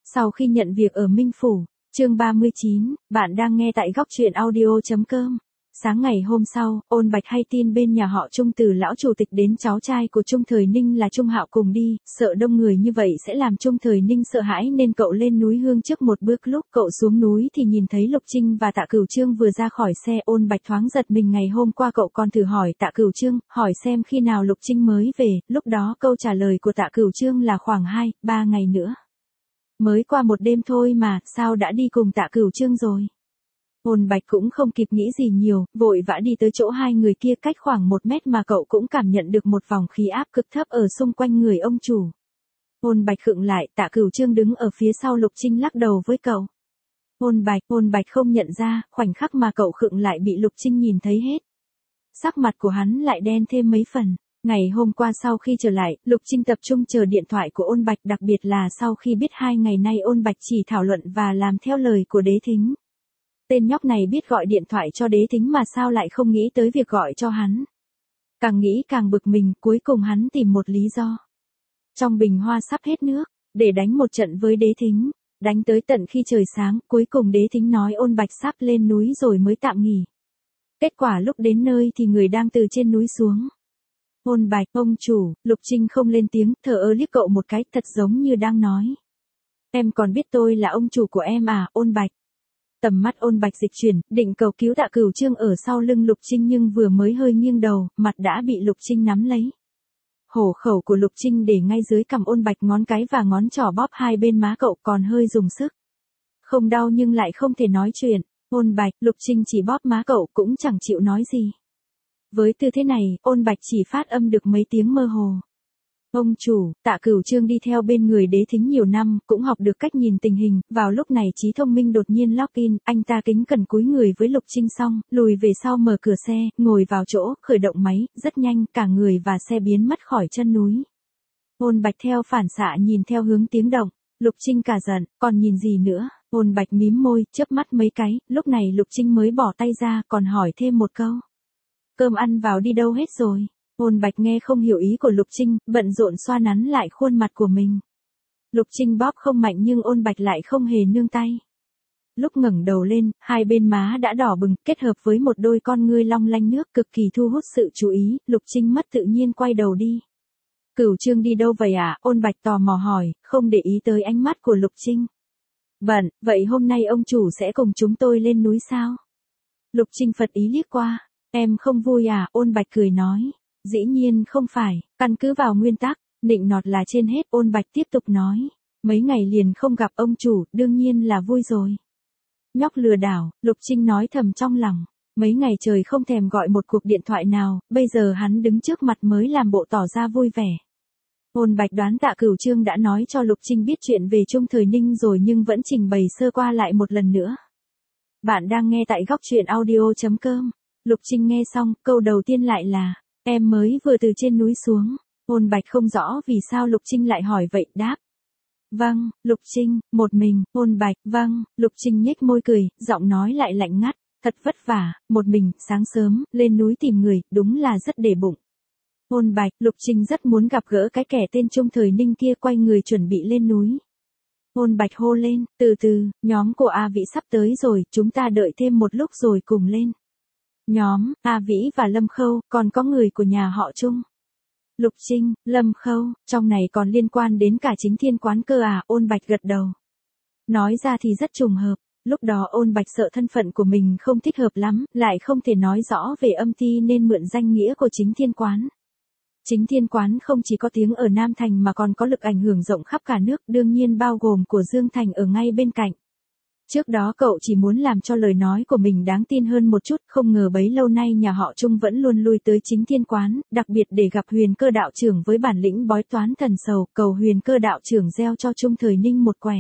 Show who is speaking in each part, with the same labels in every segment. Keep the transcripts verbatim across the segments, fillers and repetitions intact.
Speaker 1: Sau khi nhận việc ở Minh Phủ, chương ba mươi chín, bạn đang nghe tại góc truyện audio.com. Sáng ngày hôm sau, Ôn Bạch hay tin bên nhà họ Trung từ lão chủ tịch đến cháu trai của Trung Thời Ninh là Trung Hạo cùng đi, sợ đông người như vậy sẽ làm Trung Thời Ninh sợ hãi nên cậu lên núi Hương trước một bước. Lúc cậu xuống núi thì nhìn thấy Lục Trinh và Tạ Cửu Trương vừa ra khỏi xe. Ôn Bạch thoáng giật mình, ngày hôm qua cậu còn thử hỏi Tạ Cửu Trương, hỏi xem khi nào Lục Trinh mới về, lúc đó câu trả lời của Tạ Cửu Trương là khoảng hai, ba ngày nữa. Mới qua một đêm thôi mà, sao đã đi cùng Tạ Cửu Trương rồi? Ôn Bạch cũng không kịp nghĩ gì nhiều, vội vã đi tới chỗ hai người kia, cách khoảng một mét mà cậu cũng cảm nhận được một vòng khí áp cực thấp ở xung quanh người ông chủ. Ôn Bạch khựng lại, Tạ Cửu Trương đứng ở phía sau Lục Trinh lắc đầu với cậu. Ôn Bạch, Ôn Bạch không nhận ra, khoảnh khắc mà cậu khựng lại bị Lục Trinh nhìn thấy hết. Sắc mặt của hắn lại đen thêm mấy phần. Ngày hôm qua sau khi trở lại, Lục Trinh tập trung chờ điện thoại của Ôn Bạch, đặc biệt là sau khi biết hai ngày nay Ôn Bạch chỉ thảo luận và làm theo lời của Đế Thính. Tên nhóc này biết gọi điện thoại cho Đế Thính mà sao lại không nghĩ tới việc gọi cho hắn. Càng nghĩ càng bực mình, cuối cùng hắn tìm một lý do. Trong bình hoa sắp hết nước, để đánh một trận với Đế Thính, đánh tới tận khi trời sáng, cuối cùng Đế Thính nói Ôn Bạch sắp lên núi rồi mới tạm nghỉ. Kết quả lúc đến nơi thì người đang từ trên núi xuống. Ôn Bạch, ông chủ, Lục Trinh không lên tiếng, thờ ơ liếc cậu một cái, thật giống như đang nói. Em còn biết tôi là ông chủ của em à, Ôn Bạch. Tầm mắt Ôn Bạch dịch chuyển, định cầu cứu Tạ Cửu Trương ở sau lưng Lục Trinh nhưng vừa mới hơi nghiêng đầu, mặt đã bị Lục Trinh nắm lấy. Hổ khẩu của Lục Trinh để ngay dưới cằm Ôn Bạch, ngón cái và ngón trỏ bóp hai bên má cậu, còn hơi dùng sức. Không đau nhưng lại không thể nói chuyện. Ôn Bạch, Lục Trinh chỉ bóp má cậu cũng chẳng chịu nói gì. Với tư thế này, Ôn Bạch chỉ phát âm được mấy tiếng mơ hồ. Ông chủ, Tạ Cửu Trương đi theo bên người Đế Thính nhiều năm, cũng học được cách nhìn tình hình, vào lúc này trí thông minh đột nhiên login, anh ta kính cẩn cúi người với Lục Trinh xong, lùi về sau mở cửa xe, ngồi vào chỗ, khởi động máy, rất nhanh, cả người và xe biến mất khỏi chân núi. Ôn Bạch theo phản xạ nhìn theo hướng tiếng động, Lục Trinh cả giận, còn nhìn gì nữa? Ôn Bạch mím môi, chớp mắt mấy cái, lúc này Lục Trinh mới bỏ tay ra, còn hỏi thêm một câu. Cơm ăn vào đi đâu hết rồi? Ôn Bạch nghe không hiểu ý của Lục Trinh, bận rộn xoa nắn lại khuôn mặt của mình. Lục Trinh bóp không mạnh nhưng Ôn Bạch lại không hề nương tay. Lúc ngẩng đầu lên, hai bên má đã đỏ bừng, kết hợp với một đôi con ngươi long lanh nước cực kỳ thu hút sự chú ý, Lục Trinh mất tự nhiên quay đầu đi. Cửu Trương đi đâu vậy à? Ôn Bạch tò mò hỏi, không để ý tới ánh mắt của Lục Trinh. Bận, vậy hôm nay ông chủ sẽ cùng chúng tôi lên núi sao? Lục Trinh phật ý liếc qua, em không vui à? Ôn Bạch cười nói. Dĩ nhiên không phải, căn cứ vào nguyên tắc, nịnh nọt là trên hết. Ôn Bạch tiếp tục nói, mấy ngày liền không gặp ông chủ, đương nhiên là vui rồi. Nhóc lừa đảo, Lục Trinh nói thầm trong lòng, mấy ngày trời không thèm gọi một cuộc điện thoại nào, bây giờ hắn đứng trước mặt mới làm bộ tỏ ra vui vẻ. Ôn Bạch đoán Tạ Cửu Trương đã nói cho Lục Trinh biết chuyện về Trung Thời Ninh rồi nhưng vẫn trình bày sơ qua lại một lần nữa. Bạn đang nghe tại góc truyện audio.com. Lục Trinh nghe xong, câu đầu tiên lại là, em mới vừa từ trên núi xuống. Ôn Bạch không rõ vì sao Lục Trinh lại hỏi vậy, đáp. Vâng, Lục Trinh, một mình. Ôn Bạch, vâng. Lục Trinh nhếch môi cười, giọng nói lại lạnh ngắt, thật vất vả, một mình, sáng sớm, lên núi tìm người, đúng là rất để bụng. Ôn Bạch, Lục Trinh rất muốn gặp gỡ cái kẻ tên Trung Thời Ninh kia, quay người chuẩn bị lên núi. Ôn Bạch hô lên, từ từ, nhóm của A Vĩ sắp tới rồi, chúng ta đợi thêm một lúc rồi cùng lên. Nhóm, A Vĩ và Lâm Khâu, còn có người của nhà họ Trung. Lục Trinh, Lâm Khâu, trong này còn liên quan đến cả Chính Thiên Quán cơ à? Ôn Bạch gật đầu. Nói ra thì rất trùng hợp, lúc đó Ôn Bạch sợ thân phận của mình không thích hợp lắm, lại không thể nói rõ về âm ty nên mượn danh nghĩa của Chính Thiên Quán. Chính Thiên Quán không chỉ có tiếng ở Nam Thành mà còn có lực ảnh hưởng rộng khắp cả nước, đương nhiên bao gồm của Dương Thành ở ngay bên cạnh. Trước đó cậu chỉ muốn làm cho lời nói của mình đáng tin hơn một chút, không ngờ bấy lâu nay nhà họ Trung vẫn luôn lui tới Chính Thiên Quán, đặc biệt để gặp Huyền Cơ đạo trưởng với bản lĩnh bói toán thần sầu, cầu Huyền Cơ đạo trưởng gieo cho Trung Thời Ninh một quẻ.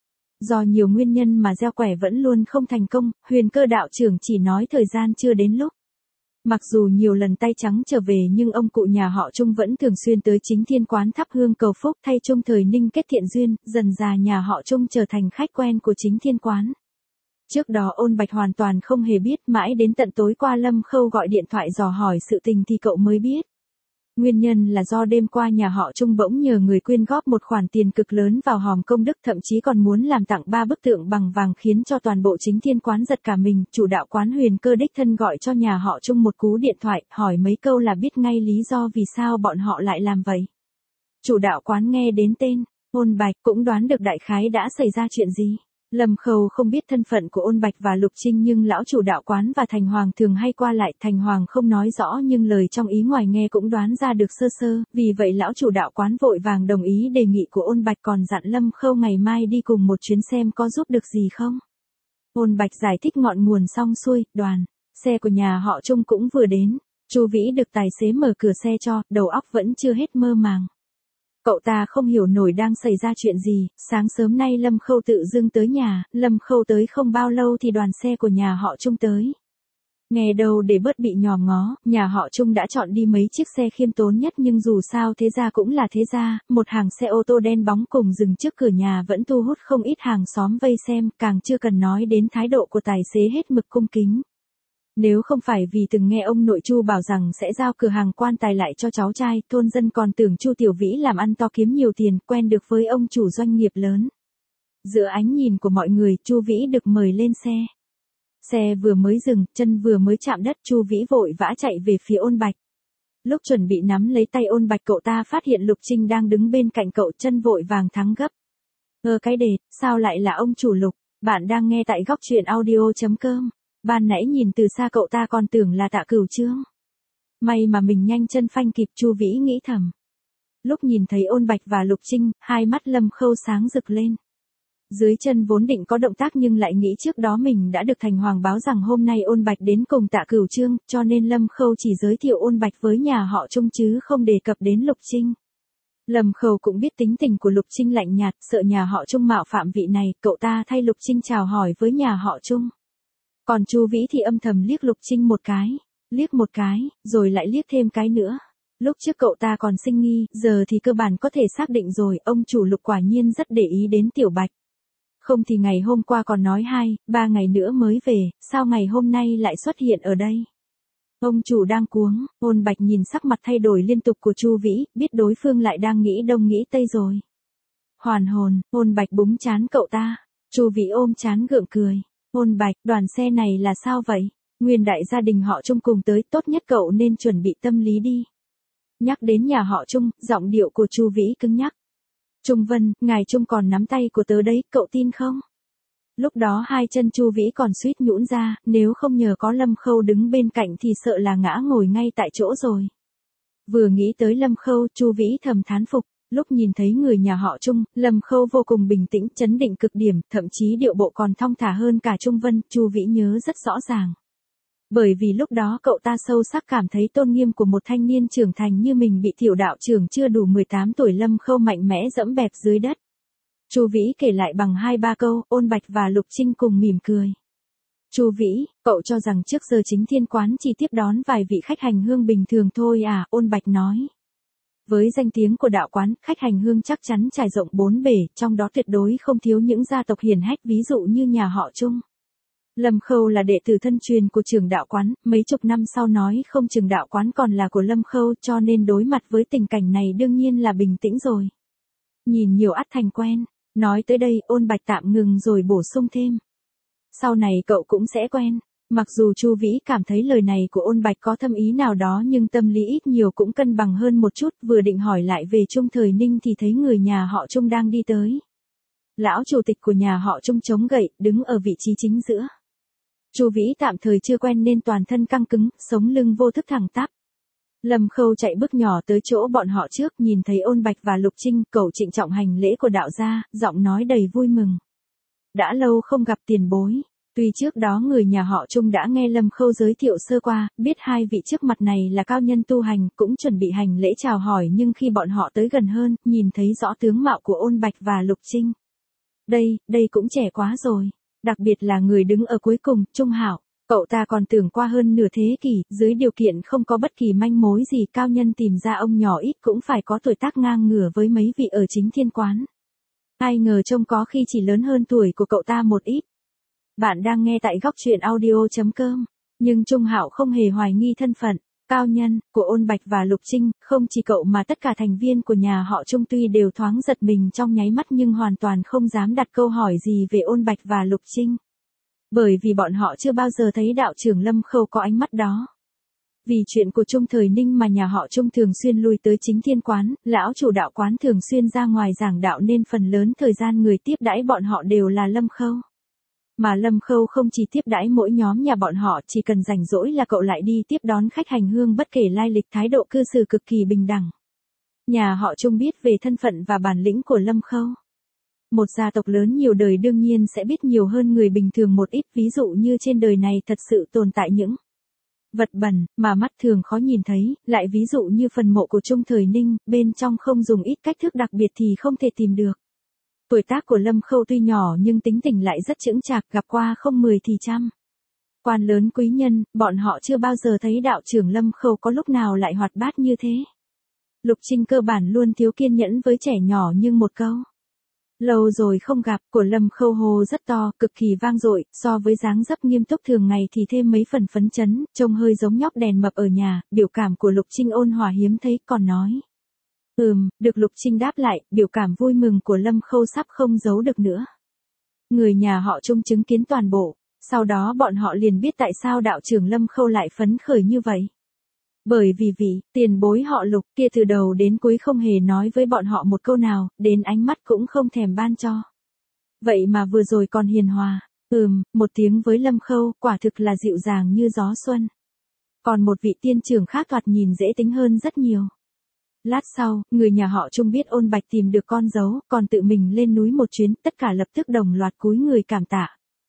Speaker 1: Do nhiều nguyên nhân mà gieo quẻ vẫn luôn không thành công, Huyền Cơ đạo trưởng chỉ nói thời gian chưa đến lúc. Mặc dù nhiều lần tay trắng trở về nhưng ông cụ nhà họ Trung vẫn thường xuyên tới Chính Thiên Quán thắp hương cầu phúc, thay Trung Thời Ninh kết thiện duyên, dần dà nhà họ Trung trở thành khách quen của Chính Thiên Quán. Trước đó Ôn Bạch hoàn toàn không hề biết, mãi đến tận tối qua Lâm Khâu gọi điện thoại dò hỏi sự tình thì cậu mới biết. Nguyên nhân là do đêm qua nhà họ Trung bỗng nhờ người quyên góp một khoản tiền cực lớn vào hòm công đức, thậm chí còn muốn làm tặng ba bức tượng bằng vàng khiến cho toàn bộ chính thiên quán giật cả mình. Chủ đạo quán Huyền Cơ đích thân gọi cho nhà họ Trung một cú điện thoại, hỏi mấy câu là biết ngay lý do vì sao bọn họ lại làm vậy. Chủ đạo quán nghe đến tên Ôn Bạch cũng đoán được đại khái đã xảy ra chuyện gì. Lâm Khâu không biết thân phận của Ôn Bạch và Lục Trinh, nhưng lão chủ đạo quán và Thành Hoàng thường hay qua lại. Thành Hoàng không nói rõ nhưng lời trong ý ngoài nghe cũng đoán ra được sơ sơ, vì vậy lão chủ đạo quán vội vàng đồng ý đề nghị của Ôn Bạch, còn dặn Lâm Khâu ngày mai đi cùng một chuyến xem có giúp được gì không. Ôn Bạch giải thích ngọn nguồn xong xuôi, đoàn xe của nhà họ Trung cũng vừa đến. Chu Vĩ được tài xế mở cửa xe cho, đầu óc vẫn chưa hết mơ màng. Cậu ta không hiểu nổi đang xảy ra chuyện gì. Sáng sớm nay Lâm Khâu tự dưng tới nhà. Lâm Khâu tới không bao lâu thì đoàn xe của nhà họ Trung tới. Nghe đâu để bớt bị nhòm ngó, nhà họ Trung đã chọn đi mấy chiếc xe khiêm tốn nhất, nhưng dù sao thế gia cũng là thế gia. Một hàng xe ô tô đen bóng cùng dừng trước cửa nhà vẫn thu hút không ít hàng xóm vây xem, càng chưa cần nói đến thái độ của tài xế hết mực cung kính. Nếu không phải vì từng nghe ông nội Chu bảo rằng sẽ giao cửa hàng quan tài lại cho cháu trai, thôn dân còn tưởng Chu Tiểu Vĩ làm ăn to kiếm nhiều tiền, quen được với ông chủ doanh nghiệp lớn. Giữa ánh nhìn của mọi người, Chu Vĩ được mời lên xe. Xe vừa mới dừng, chân vừa mới chạm đất, Chu Vĩ vội vã chạy về phía Ôn Bạch. Lúc chuẩn bị nắm lấy tay Ôn Bạch, cậu ta phát hiện Lục Trinh đang đứng bên cạnh cậu, chân vội vàng thắng gấp. Ơ cái đệt, sao lại là ông chủ Lục? Bạn đang nghe tại góc truyện audio chấm com. Ban nãy nhìn từ xa cậu ta còn tưởng là Tạ Cửu Trương. May mà mình nhanh chân phanh kịp, Chu Vĩ nghĩ thầm. Lúc nhìn thấy Ôn Bạch và Lục Trinh, hai mắt Lâm Khâu sáng rực lên. Dưới chân vốn định có động tác nhưng lại nghĩ trước đó mình đã được Thành Hoàng báo rằng hôm nay Ôn Bạch đến cùng Tạ Cửu Trương, cho nên Lâm Khâu chỉ giới thiệu Ôn Bạch với nhà họ Trung chứ không đề cập đến Lục Trinh. Lâm Khâu cũng biết tính tình của Lục Trinh lạnh nhạt, sợ nhà họ Trung mạo phạm vị này, cậu ta thay Lục Trinh chào hỏi với nhà họ Trung. Còn Chu Vĩ thì âm thầm liếc Lục Trinh một cái, liếc một cái, rồi lại liếc thêm cái nữa. Lúc trước cậu ta còn sinh nghi, giờ thì cơ bản có thể xác định rồi, ông chủ Lục quả nhiên rất để ý đến Tiểu Bạch. Không thì ngày hôm qua còn nói hai, ba ngày nữa mới về, sao ngày hôm nay lại xuất hiện ở đây? Ông chủ đang cuống. Ôn Bạch nhìn sắc mặt thay đổi liên tục của Chu Vĩ, biết đối phương lại đang nghĩ đông nghĩ tây rồi. Hoàn hồn, Ôn Bạch búng trán cậu ta. Chu Vĩ ôm trán gượng cười. Ôn Bạch, đoàn xe này là sao vậy? Nguyên đại gia đình họ Trung cùng tới, tốt nhất cậu nên chuẩn bị tâm lý đi. Nhắc đến nhà họ Trung, giọng điệu của Chu Vĩ cứng nhắc. Trung Vân, ngài Trung còn nắm tay của tớ đấy, cậu tin không? Lúc đó hai chân Chu Vĩ còn suýt nhũn ra, nếu không nhờ có Lâm Khâu đứng bên cạnh thì sợ là ngã ngồi ngay tại chỗ rồi. Vừa nghĩ tới Lâm Khâu, Chu Vĩ thầm thán phục. Lúc nhìn thấy người nhà họ Trung, Lâm Khâu vô cùng bình tĩnh, chấn định cực điểm, thậm chí điệu bộ còn thong thả hơn cả Trung Vân, Chu Vĩ nhớ rất rõ ràng. Bởi vì lúc đó cậu ta sâu sắc cảm thấy tôn nghiêm của một thanh niên trưởng thành như mình bị tiểu đạo trưởng chưa đủ mười tám tuổi Lâm Khâu mạnh mẽ dẫm bẹp dưới đất. Chu Vĩ kể lại bằng hai ba câu, Ôn Bạch và Lục Trinh cùng mỉm cười. Chu Vĩ, cậu cho rằng trước giờ chính thiên quán chỉ tiếp đón vài vị khách hành hương bình thường thôi à? Ôn Bạch nói. Với danh tiếng của đạo quán, khách hành hương chắc chắn trải rộng bốn bể, trong đó tuyệt đối không thiếu những gia tộc hiển hách, ví dụ như nhà họ Trung. Lâm Khâu là đệ tử thân truyền của trưởng đạo quán, mấy chục năm sau nói không chừng đạo quán còn là của Lâm Khâu, cho nên đối mặt với tình cảnh này đương nhiên là bình tĩnh rồi. Nhìn nhiều ắt thành quen. Nói tới đây, Ôn Bạch tạm ngừng rồi bổ sung thêm. Sau này cậu cũng sẽ quen. Mặc dù Chu Vĩ cảm thấy lời này của Ôn Bạch có thâm ý nào đó nhưng tâm lý ít nhiều cũng cân bằng hơn một chút, vừa định hỏi lại về Trung Thời Ninh thì thấy người nhà họ Trung đang đi tới. Lão chủ tịch của nhà họ Trung chống gậy, đứng ở vị trí chính giữa. Chu Vĩ tạm thời chưa quen nên toàn thân căng cứng, sống lưng vô thức thẳng tắp. Lâm Khâu chạy bước nhỏ tới chỗ bọn họ trước, nhìn thấy Ôn Bạch và Lục Trinh, cậu trịnh trọng hành lễ của đạo gia, giọng nói đầy vui mừng. Đã lâu không gặp tiền bối. Tuy trước đó người nhà họ Trung đã nghe Lâm Khâu giới thiệu sơ qua, biết hai vị trước mặt này là cao nhân tu hành, cũng chuẩn bị hành lễ chào hỏi, nhưng khi bọn họ tới gần hơn, nhìn thấy rõ tướng mạo của Ôn Bạch và Lục Trinh. Đây, đây cũng trẻ quá rồi. Đặc biệt là người đứng ở cuối cùng, Trung Hạo. Cậu ta còn tưởng qua hơn nửa thế kỷ, dưới điều kiện không có bất kỳ manh mối gì, cao nhân tìm ra ông nhỏ ít cũng phải có tuổi tác ngang ngửa với mấy vị ở chính thiên quán. Ai ngờ trông có khi chỉ lớn hơn tuổi của cậu ta một ít. Bạn đang nghe tại góc truyện audio chấm com, nhưng Trung Hạo không hề hoài nghi thân phận. Cao Nhân, của Ôn Bạch và Lục Trinh, không chỉ cậu mà tất cả thành viên của nhà họ Trung tuy đều thoáng giật mình trong nháy mắt nhưng hoàn toàn không dám đặt câu hỏi gì về Ôn Bạch và Lục Trinh. Bởi vì bọn họ chưa bao giờ thấy đạo trưởng Lâm Khâu có ánh mắt đó. Vì chuyện của Trung Thời Ninh mà nhà họ Trung thường xuyên lui tới Chính Thiên quán, lão chủ đạo quán thường xuyên ra ngoài giảng đạo nên phần lớn thời gian người tiếp đãi bọn họ đều là Lâm Khâu. Mà Lâm Khâu không chỉ tiếp đãi mỗi nhóm nhà bọn họ, chỉ cần rảnh rỗi là cậu lại đi tiếp đón khách hành hương bất kể lai lịch, thái độ cư xử cực kỳ bình đẳng. Nhà họ Trung biết về thân phận và bản lĩnh của Lâm Khâu. Một gia tộc lớn nhiều đời đương nhiên sẽ biết nhiều hơn người bình thường một ít, ví dụ như trên đời này thật sự tồn tại những vật bẩn mà mắt thường khó nhìn thấy, lại ví dụ như phần mộ của Trung Thời Ninh, bên trong không dùng ít cách thức đặc biệt thì không thể tìm được. Tuổi tác của Lâm Khâu tuy nhỏ nhưng tính tình lại rất chững chạc, gặp qua không mười thì trăm. Quan lớn quý nhân, bọn họ chưa bao giờ thấy đạo trưởng Lâm Khâu có lúc nào lại hoạt bát như thế. Lục Trinh cơ bản luôn thiếu kiên nhẫn với trẻ nhỏ nhưng một câu lâu rồi không gặp của Lâm Khâu hô rất to, cực kỳ vang dội, so với dáng dấp nghiêm túc thường ngày thì thêm mấy phần phấn chấn, trông hơi giống nhóc đèn mập ở nhà. Biểu cảm của Lục Trinh ôn hòa hiếm thấy, còn nói ừm, được Lục Trinh đáp lại, biểu cảm vui mừng của Lâm Khâu sắp không giấu được nữa. Người nhà họ Trung chứng kiến toàn bộ, sau đó bọn họ liền biết tại sao đạo trưởng Lâm Khâu lại phấn khởi như vậy. Bởi vì vị tiền bối họ Lục kia từ đầu đến cuối không hề nói với bọn họ một câu nào, đến ánh mắt cũng không thèm ban cho. Vậy mà vừa rồi còn hiền hòa, ừm, một tiếng với Lâm Khâu, quả thực là dịu dàng như gió xuân. Còn một vị tiên trưởng khác thoạt nhìn dễ tính hơn rất nhiều. Lát sau, người nhà họ Trung biết Ôn Bạch tìm được con dấu, còn tự mình lên núi một chuyến, tất cả lập tức đồng loạt cúi người cảm tạ.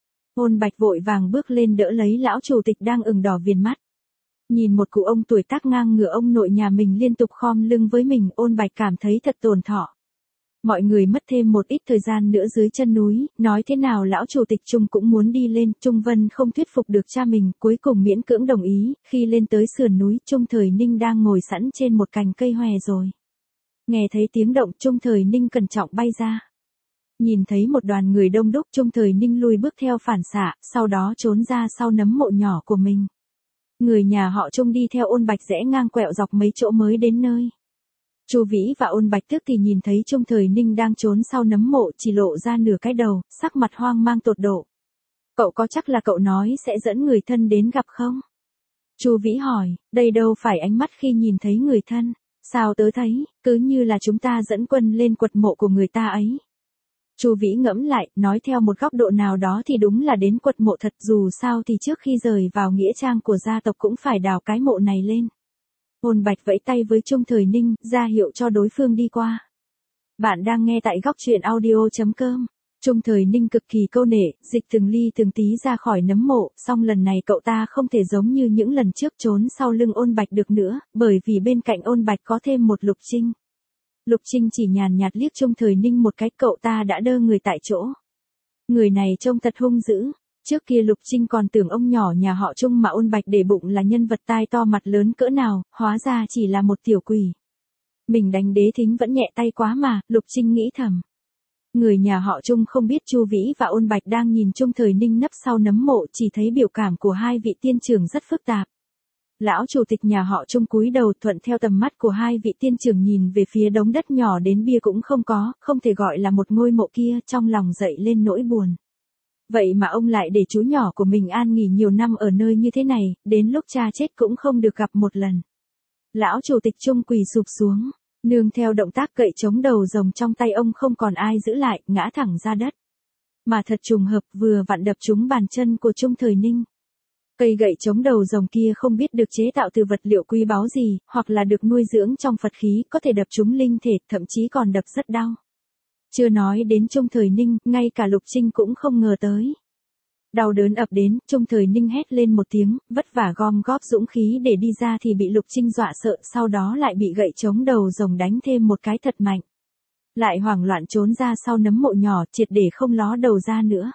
Speaker 1: Ôn Bạch vội vàng bước lên đỡ lấy lão chủ tịch đang ửng đỏ viền mắt. Nhìn một cụ ông tuổi tác ngang ngửa ông nội nhà mình liên tục khom lưng với mình, Ôn Bạch cảm thấy thật tổn thọ. Mọi người mất thêm một ít thời gian nữa dưới chân núi, nói thế nào lão chủ tịch Trung cũng muốn đi lên, Trung Vân không thuyết phục được cha mình, cuối cùng miễn cưỡng đồng ý. Khi lên tới sườn núi, Trung Thời Ninh đang ngồi sẵn trên một cành cây hòe rồi. Nghe thấy tiếng động, Trung Thời Ninh cẩn trọng bay ra. Nhìn thấy một đoàn người đông đúc, Trung Thời Ninh lùi bước theo phản xạ, sau đó trốn ra sau nấm mộ nhỏ của mình. Người nhà họ Trung đi theo Ôn Bạch rẽ ngang quẹo dọc mấy chỗ mới đến nơi. Chu Vĩ và Ôn Bạch tức thì nhìn thấy Trung Thời Ninh đang trốn sau nấm mộ, chỉ lộ ra nửa cái đầu, sắc mặt hoang mang tột độ. Cậu có chắc là cậu nói sẽ dẫn người thân đến gặp không? Chu Vĩ hỏi, đây đâu phải ánh mắt khi nhìn thấy người thân, sao tớ thấy, cứ như là chúng ta dẫn quân lên quật mộ của người ta ấy. Chu Vĩ ngẫm lại, nói theo một góc độ nào đó thì đúng là đến quật mộ thật, dù sao thì trước khi rời vào nghĩa trang của gia tộc cũng phải đào cái mộ này lên. Ôn Bạch vẫy tay với Trung Thời Ninh, ra hiệu cho đối phương đi qua. Bạn đang nghe tại góc truyện audio chấm com. Trung Thời Ninh cực kỳ câu nệ, dịch từng ly từng tí ra khỏi nấm mộ, song lần này cậu ta không thể giống như những lần trước trốn sau lưng Ôn Bạch được nữa, bởi vì bên cạnh Ôn Bạch có thêm một Lục Trinh. Lục Trinh chỉ nhàn nhạt liếc Trung Thời Ninh một cái, cậu ta đã đơ người tại chỗ. Người này trông thật hung dữ. Trước kia Lục Trinh còn tưởng ông nhỏ nhà họ Trung mà Ôn Bạch để bụng là nhân vật tai to mặt lớn cỡ nào, hóa ra chỉ là một tiểu quỷ. Mình đánh đế thính vẫn nhẹ tay quá mà, Lục Trinh nghĩ thầm. Người nhà họ Trung không biết Chu Vĩ và Ôn Bạch đang nhìn Trung Thời Ninh nấp sau nấm mộ, chỉ thấy biểu cảm của hai vị tiên trưởng rất phức tạp. Lão chủ tịch nhà họ Trung cúi đầu thuận theo tầm mắt của hai vị tiên trưởng nhìn về phía đống đất nhỏ đến bia cũng không có, không thể gọi là một ngôi mộ kia, trong lòng dậy lên nỗi buồn. Vậy mà ông lại để chú nhỏ của mình an nghỉ nhiều năm ở nơi như thế này, đến lúc cha chết cũng không được gặp một lần. Lão chủ tịch Trung quỳ sụp xuống, nương theo động tác cậy chống đầu rồng trong tay ông không còn ai giữ lại, ngã thẳng ra đất. Mà thật trùng hợp vừa vặn đập trúng bàn chân của Trung Thời Ninh. Cây gậy chống đầu rồng kia không biết được chế tạo từ vật liệu quý báu gì, hoặc là được nuôi dưỡng trong Phật khí, có thể đập trúng linh thể, thậm chí còn đập rất đau. Chưa nói đến Trung Thời Ninh, ngay cả Lục Trinh cũng không ngờ tới. Đau đớn ập đến, Trung Thời Ninh hét lên một tiếng, vất vả gom góp dũng khí để đi ra thì bị Lục Trinh dọa sợ, sau đó lại bị gậy chống đầu rồng đánh thêm một cái thật mạnh. Lại hoảng loạn trốn ra sau nấm mộ nhỏ, triệt để không ló đầu ra nữa.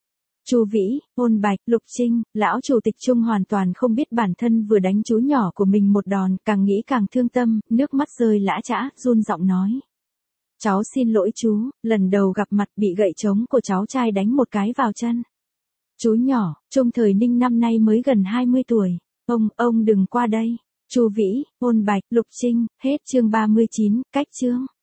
Speaker 1: Chu Vĩ, Ôn Bạch, Lục Trinh, lão chủ tịch Trung hoàn toàn không biết bản thân vừa đánh chú nhỏ của mình một đòn, càng nghĩ càng thương tâm, nước mắt rơi lã chã, run giọng nói. Cháu xin lỗi chú, lần đầu gặp mặt bị gậy chống của cháu trai đánh một cái vào chân. Chú nhỏ, Trung Thời Ninh năm nay mới gần hai mươi tuổi, ông, ông đừng qua đây. Chu Vĩ, Ôn Bạch, Lục Trinh, hết chương ba mươi chín, cách chương.